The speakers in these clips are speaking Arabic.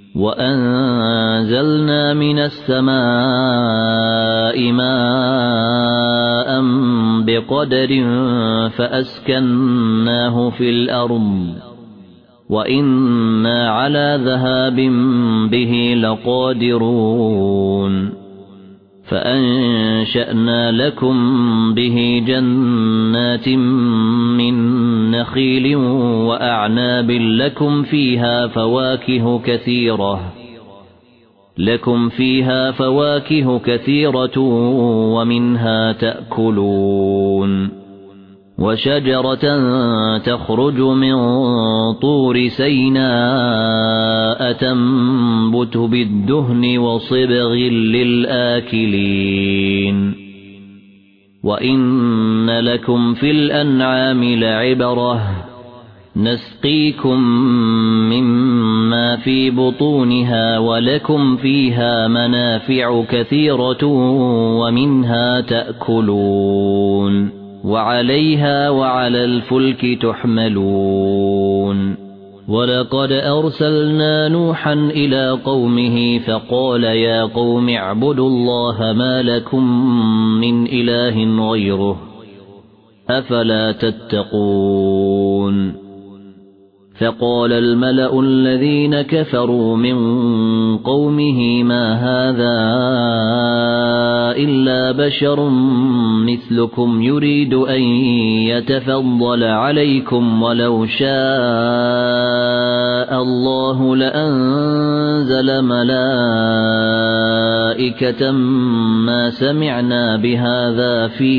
وأنزلنا من السماء ماء بقدر فأسكناه في الأرض وإنا على ذهاب به لقادرون فأنشأنا لكم به جنات من نخيل وأعناب لكم فيها فواكه كثيرة ومنها تأكلون وشجرة تخرج من طور سيناء تنبت بالدهن وصبغ للآكلين وإن لكم في الأنعام لعبرة نسقيكم مما في بطونها ولكم فيها منافع كثيرة ومنها تأكلون وعليها وعلى الفلك تحملون ولقد أرسلنا نوحا إلى قومه فقال يا قوم اعبدوا الله ما لكم من إله غيره أفلا تتقون فقال الملأ الذين كفروا من قومه ما هذا إلا بشر مثلكم يريد أن يتفضل عليكم ولو شاء الله لأنزل ملائكة ما سمعنا بهذا في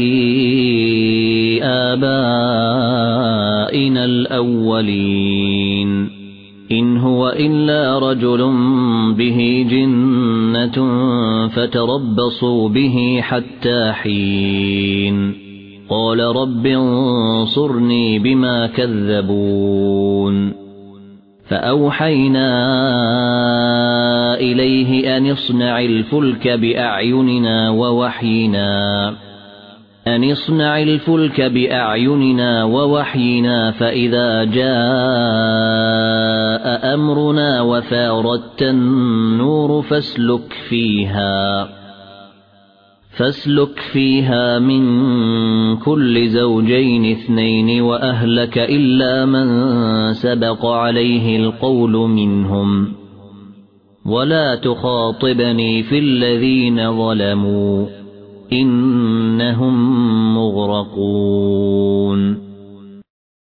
آبائنا الأولين إن هو إلا رجل به جنة فتربصوا به حتى حين قال رب انصرني بما كذبون فأوحينا إليه أن اصنع الفلك بأعيننا ووحينا فإذا جاء أمرنا وفارت النور فاسلك فيها من كل زوجين اثنين وأهلك إلا من سبق عليه القول منهم ولا تخاطبني في الذين ظلموا إنهم مغرقون